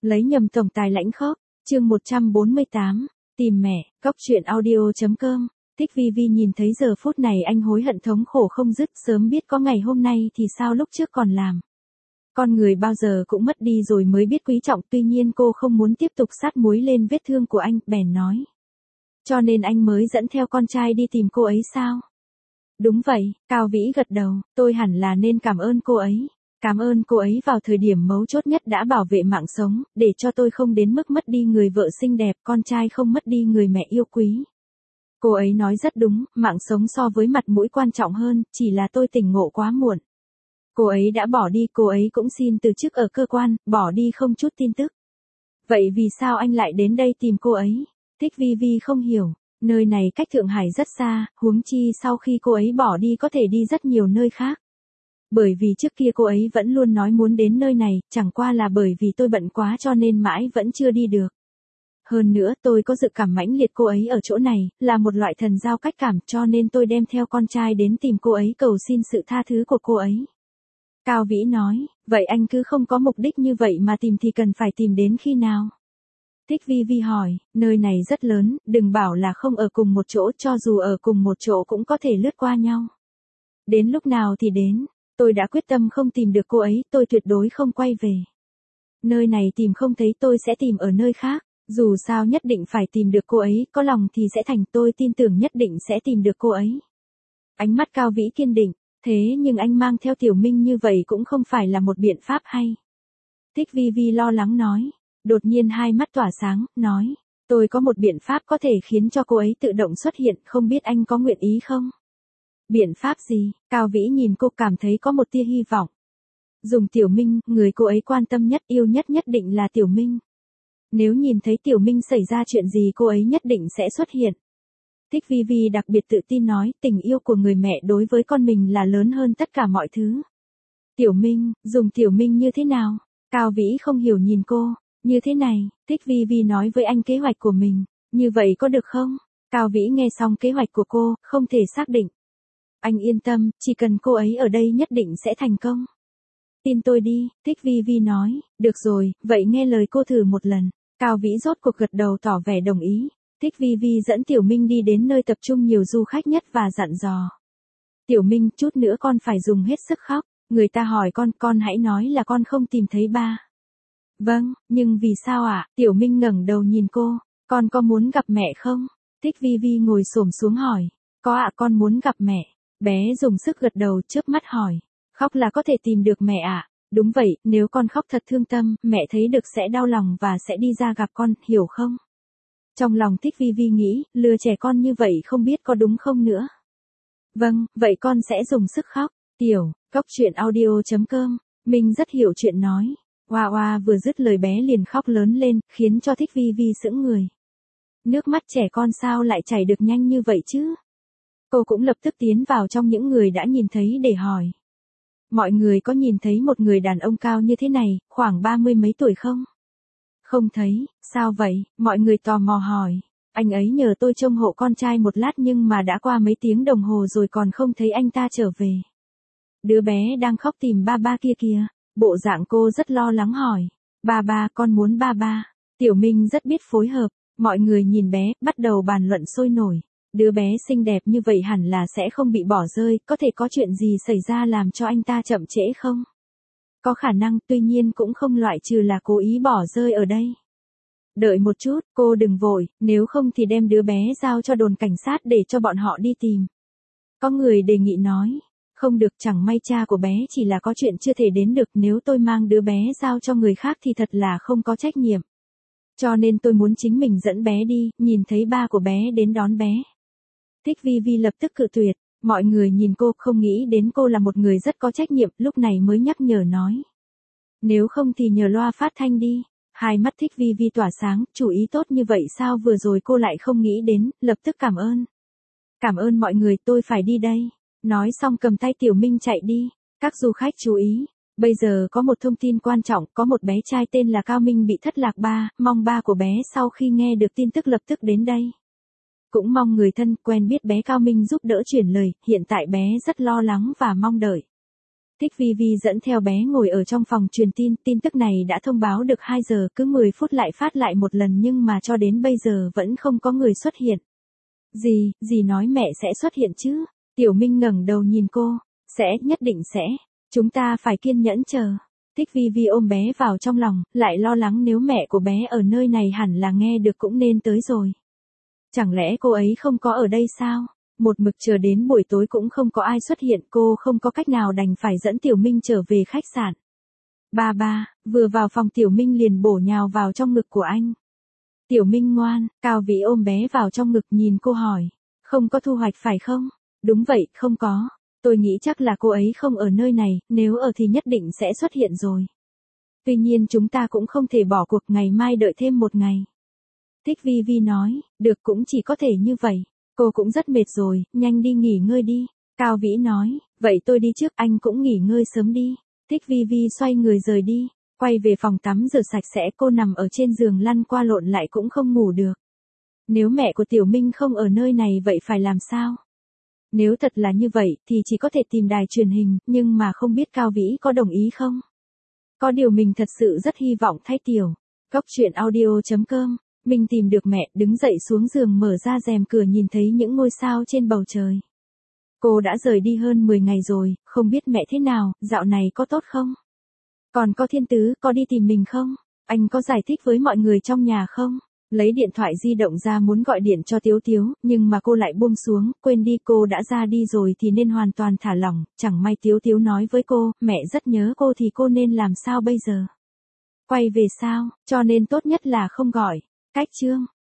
Lấy nhầm tổng tài lãnh khốc, chương 148, tìm mẹ, cóc truyện audio.com. Thích Vi Vi nhìn thấy giờ phút này anh hối hận thống khổ không dứt, sớm biết có ngày hôm nay thì sao lúc trước còn làm. Con người bao giờ cũng mất đi rồi mới biết quý trọng, tuy nhiên cô không muốn tiếp tục sát muối lên vết thương của anh, bèn nói. Cho nên anh mới dẫn theo con trai đi tìm cô ấy sao? Đúng vậy, Cao Vĩ gật đầu, tôi hẳn là nên cảm ơn cô ấy. Cảm ơn cô ấy vào thời điểm mấu chốt nhất đã bảo vệ mạng sống, để cho tôi không đến mức mất đi người vợ xinh đẹp, con trai không mất đi người mẹ yêu quý. Cô ấy nói rất đúng, mạng sống so với mặt mũi quan trọng hơn, chỉ là tôi tỉnh ngộ quá muộn. Cô ấy đã bỏ đi, cô ấy cũng xin từ chức ở cơ quan, bỏ đi không chút tin tức. Vậy vì sao anh lại đến đây tìm cô ấy? Thích Vi Vi không hiểu, nơi này cách Thượng Hải rất xa, huống chi sau khi cô ấy bỏ đi có thể đi rất nhiều nơi khác. Bởi vì trước kia cô ấy vẫn luôn nói muốn đến nơi này, chẳng qua là bởi vì tôi bận quá cho nên mãi vẫn chưa đi được. Hơn nữa tôi có dự cảm mãnh liệt cô ấy ở chỗ này, là một loại thần giao cách cảm, cho nên tôi đem theo con trai đến tìm cô ấy cầu xin sự tha thứ của cô ấy. Cao Vĩ nói, vậy anh cứ không có mục đích như vậy mà tìm thì cần phải tìm đến khi nào? Thích Vi Vi hỏi, nơi này rất lớn, đừng bảo là không ở cùng một chỗ, cho dù ở cùng một chỗ cũng có thể lướt qua nhau. Đến lúc nào thì đến, tôi đã quyết tâm không tìm được cô ấy, tôi tuyệt đối không quay về. Nơi này tìm không thấy tôi sẽ tìm ở nơi khác, dù sao nhất định phải tìm được cô ấy, có lòng thì sẽ thành, tôi tin tưởng nhất định sẽ tìm được cô ấy. Ánh mắt Cao Vĩ kiên định, thế nhưng anh mang theo Tiểu Minh như vậy cũng không phải là một biện pháp hay. Thích Vi Vi lo lắng nói, đột nhiên hai mắt tỏa sáng, nói, tôi có một biện pháp có thể khiến cho cô ấy tự động xuất hiện, không biết anh có nguyện ý không? Biện pháp gì? Cao Vĩ nhìn cô cảm thấy có một tia hy vọng. Dùng Tiểu Minh, người cô ấy quan tâm nhất, yêu nhất nhất định là Tiểu Minh. Nếu nhìn thấy Tiểu Minh xảy ra chuyện gì cô ấy nhất định sẽ xuất hiện. Thích Vi Vi đặc biệt tự tin nói, tình yêu của người mẹ đối với con mình là lớn hơn tất cả mọi thứ. Tiểu Minh, dùng Tiểu Minh như thế nào? Cao Vĩ không hiểu nhìn cô, như thế này, Thích Vi Vi nói với anh kế hoạch của mình, như vậy có được không? Cao Vĩ nghe xong kế hoạch của cô, không thể xác định. Anh yên tâm, chỉ cần cô ấy ở đây nhất định sẽ thành công. Tin tôi đi, Thích Vi Vi nói, được rồi, vậy nghe lời cô thử một lần. Cao Vĩ rốt cuộc gật đầu tỏ vẻ đồng ý. Thích Vi Vi dẫn Tiểu Minh đi đến nơi tập trung nhiều du khách nhất và dặn dò. Tiểu Minh, chút nữa con phải dùng hết sức khóc, người ta hỏi con hãy nói là con không tìm thấy ba. Vâng, nhưng vì sao ạ? Tiểu Minh ngẩng đầu nhìn cô, con có muốn gặp mẹ không? Thích Vi Vi ngồi xổm xuống hỏi, có ạ, con muốn gặp mẹ. Bé dùng sức gật đầu, chớp mắt hỏi, khóc là có thể tìm được mẹ ạ? Đúng vậy, nếu con khóc thật thương tâm, mẹ thấy được sẽ đau lòng và sẽ đi ra gặp con, hiểu không? Trong lòng Thích Vi Vi nghĩ, lừa trẻ con như vậy không biết có đúng không nữa. Vâng, vậy con sẽ dùng sức khóc. Tiểu, cóc truyện audio.com, mình rất hiểu chuyện nói. Hoa Hoa vừa dứt lời bé liền khóc lớn lên, khiến cho Thích Vi Vi sững người. Nước mắt trẻ con sao lại chảy được nhanh như vậy chứ? Cô cũng lập tức tiến vào trong những người đã nhìn thấy để hỏi. Mọi người có nhìn thấy một người đàn ông cao như thế này, khoảng 30 mấy tuổi không? Không thấy, sao vậy? Mọi người tò mò hỏi. Anh ấy nhờ tôi trông hộ con trai một lát nhưng mà đã qua mấy tiếng đồng hồ rồi còn không thấy anh ta trở về. Đứa bé đang khóc tìm ba ba kia kìa. Bộ dạng cô rất lo lắng hỏi. Ba ba, con muốn ba ba. Tiểu Minh rất biết phối hợp. Mọi người nhìn bé, bắt đầu bàn luận sôi nổi. Đứa bé xinh đẹp như vậy hẳn là sẽ không bị bỏ rơi, có thể có chuyện gì xảy ra làm cho anh ta chậm trễ không? Có khả năng, tuy nhiên cũng không loại trừ là cố ý bỏ rơi ở đây. Đợi một chút, cô đừng vội, nếu không thì đem đứa bé giao cho đồn cảnh sát để cho bọn họ đi tìm. Có người đề nghị nói, không được, chẳng may cha của bé chỉ là có chuyện chưa thể đến được, nếu tôi mang đứa bé giao cho người khác thì thật là không có trách nhiệm. Cho nên tôi muốn chính mình dẫn bé đi, nhìn thấy ba của bé đến đón bé. Thích Vi Vi lập tức cự tuyệt, mọi người nhìn cô không nghĩ đến cô là một người rất có trách nhiệm, lúc này mới nhắc nhở nói. Nếu không thì nhờ loa phát thanh đi. Hai mắt Thích Vi Vi tỏa sáng, chủ ý tốt như vậy sao vừa rồi cô lại không nghĩ đến, lập tức cảm ơn. Cảm ơn mọi người, tôi phải đi đây. Nói xong cầm tay Tiểu Minh chạy đi. Các du khách chú ý, bây giờ có một thông tin quan trọng, có một bé trai tên là Cao Minh bị thất lạc ba, mong ba của bé sau khi nghe được tin tức lập tức đến đây. Cũng mong người thân quen biết bé Cao Minh giúp đỡ chuyển lời, hiện tại bé rất lo lắng và mong đợi. Thích Vi Vi dẫn theo bé ngồi ở trong phòng truyền tin tức này đã thông báo được 2 giờ, cứ 10 phút lại phát lại một lần nhưng mà cho đến bây giờ vẫn không có người xuất hiện. Dì nói mẹ sẽ xuất hiện chứ? Tiểu Minh ngẩng đầu nhìn cô, sẽ, nhất định sẽ, chúng ta phải kiên nhẫn chờ. Thích Vi Vi ôm bé vào trong lòng, lại lo lắng nếu mẹ của bé ở nơi này hẳn là nghe được cũng nên tới rồi. Chẳng lẽ cô ấy không có ở đây sao? Một mực chờ đến buổi tối cũng không có ai xuất hiện, cô không có cách nào đành phải dẫn Tiểu Minh trở về khách sạn. Ba, vừa vào phòng Tiểu Minh liền bổ nhào vào trong ngực của anh. Tiểu Minh ngoan, Cao Vĩ ôm bé vào trong ngực nhìn cô hỏi. Không có thu hoạch phải không? Đúng vậy, không có. Tôi nghĩ chắc là cô ấy không ở nơi này, nếu ở thì nhất định sẽ xuất hiện rồi. Tuy nhiên chúng ta cũng không thể bỏ cuộc, ngày mai đợi thêm một ngày. Thích Vi Vi nói, được, cũng chỉ có thể như vậy. Cô cũng rất mệt rồi, nhanh đi nghỉ ngơi đi. Cao Vĩ nói, vậy tôi đi trước, anh cũng nghỉ ngơi sớm đi. Thích Vi Vi xoay người rời đi, quay về phòng tắm rửa sạch sẽ, cô nằm ở trên giường lăn qua lộn lại cũng không ngủ được. Nếu mẹ của Tiểu Minh không ở nơi này vậy phải làm sao? Nếu thật là như vậy thì chỉ có thể tìm đài truyền hình, nhưng mà không biết Cao Vĩ có đồng ý không? Có điều mình thật sự rất hy vọng thay Tiểu. Cốc truyện audio.com. Mình tìm được mẹ, đứng dậy xuống giường mở ra rèm cửa nhìn thấy những ngôi sao trên bầu trời. Cô đã rời đi hơn 10 ngày rồi, không biết mẹ thế nào, dạo này có tốt không? Còn có Thiên Tứ, có đi tìm mình không? Anh có giải thích với mọi người trong nhà không? Lấy điện thoại di động ra muốn gọi điện cho Tiếu Tiếu, nhưng mà cô lại buông xuống, quên đi, cô đã ra đi rồi thì nên hoàn toàn thả lỏng, chẳng may Tiếu Tiếu nói với cô, mẹ rất nhớ cô thì cô nên làm sao bây giờ? Quay về sao, cho nên tốt nhất là không gọi. Cách chương